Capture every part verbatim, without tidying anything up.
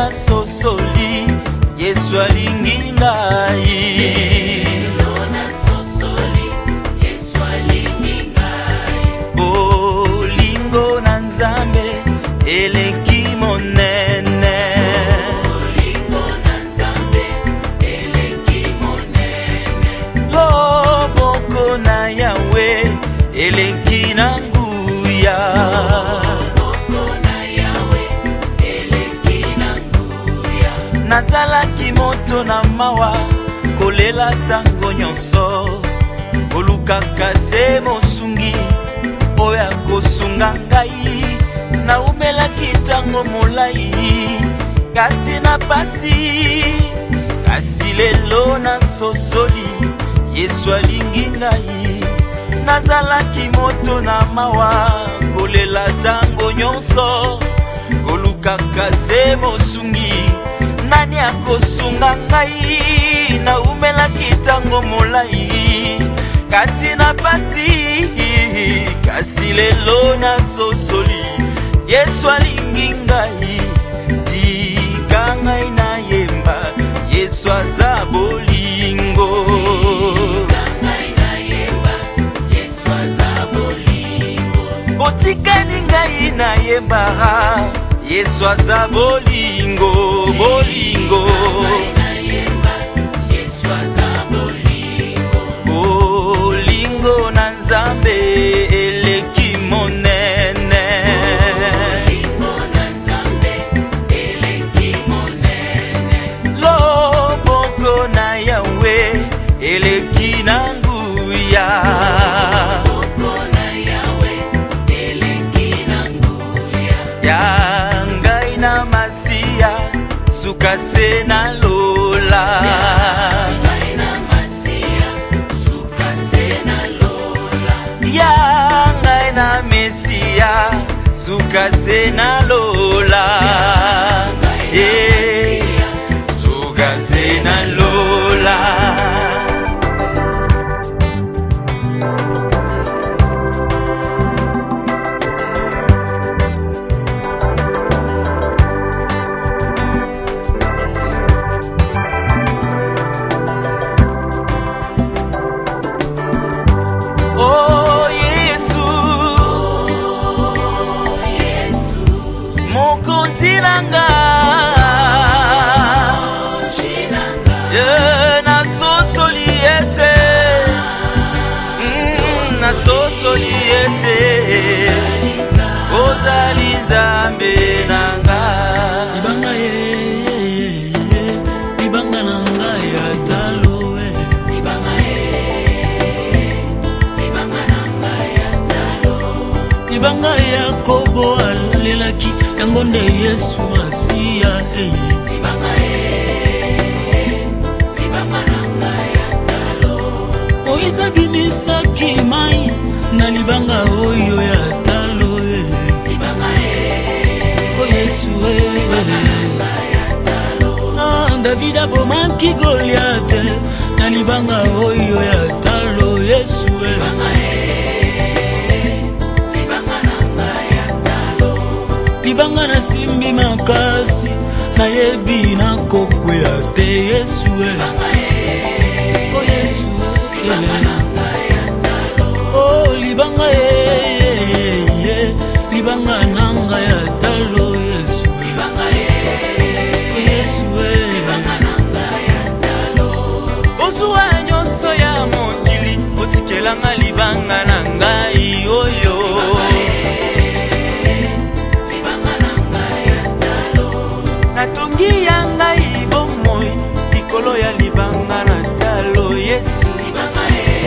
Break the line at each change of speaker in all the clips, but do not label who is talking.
na sosoli Yesu alingi ngai lelo na sosoli Yesu alingi ngai bolingo na Nzambe eleki monene bolingo na Nzambe eleki monene loboko na Yawe eleki na nguya nazalaki moto na mawa kolela tango nyonso olukaka se mosungi oya kosunga ngai na umelaki tango molai kati na pasi kasi lelo na sosoli Yesu alingi ngai nazalaki moto na mawa kolela tango nyonso kolukaka se mosungi nani akosunga ngai na umelaki tango molai kati na pasi kasi lelo na sosoli Yesu alingi ngai tika ngai na yemba Yesu aza bolingo tika ngai na yemba Yesu aza bolingo botikani ngai na yemba Yesu aza bolingo bolingo Yesu aza bolingo bolingo na Nzambe eleki monene bolingo na Nzambe eleki monene loboko na Yawe eleki na nguya loboko na Yawe eleki na nguya ya na masia suka se na lola ngai na masia suka se na lola ya ngai na mesia suka se na lola eh suka se na lola Oh Yesu, oh Yesu, mokonzi nanga, yeah, na sosoliete, mm, na sosoliete, ozali Nzambe nanga, libanga ye, libanga nanga ya talo. Libanga Yakobo alalelaki yango nde Yesu Masia eh libanga eh libanga nanga ya talo Moïse abimisaki mai na libanga oyo ya talo eh libanga eh oh Yesu eh libanga nanga ya talo ah David abomaki Goliath na libanga oyo ya talo Yesu eh libanga libanga na simbi makasi na yebi na kokwea te Yesu eh oh Yesu eh oh libanga eh libanga nanga ya talo Yesu libanga eh Yesu eh libanga nanga ya talo ozuwa nyonso ya mokili otikelanga libanga nanga oyo natungi yanga ibomoi likolo ya libanga na talo Yesu libanga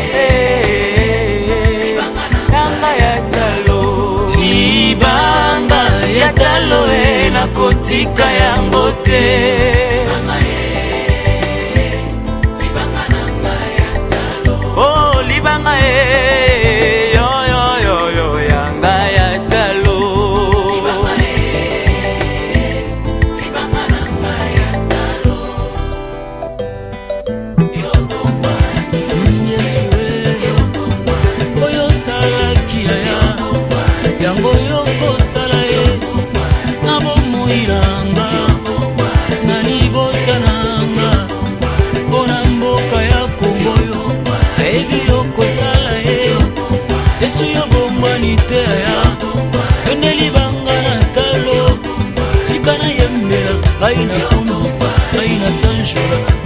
eh libanga ya talo libanga ya talo eh nakotika yango te libanga eh libanga nanga ya talo oh libanga eh yo yo yo yo yanga ya talo yango yoko sala ye na bomo ilanga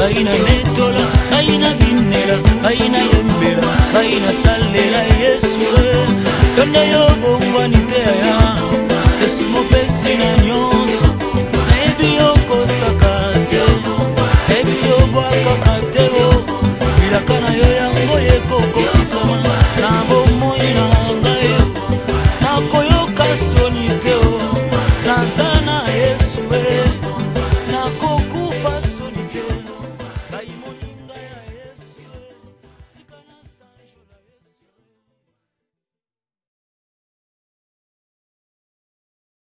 baina netola, baina binela, baina yembela, baina salela Yesu. Tonde yo bongwa nitea ya Yesu mo pesina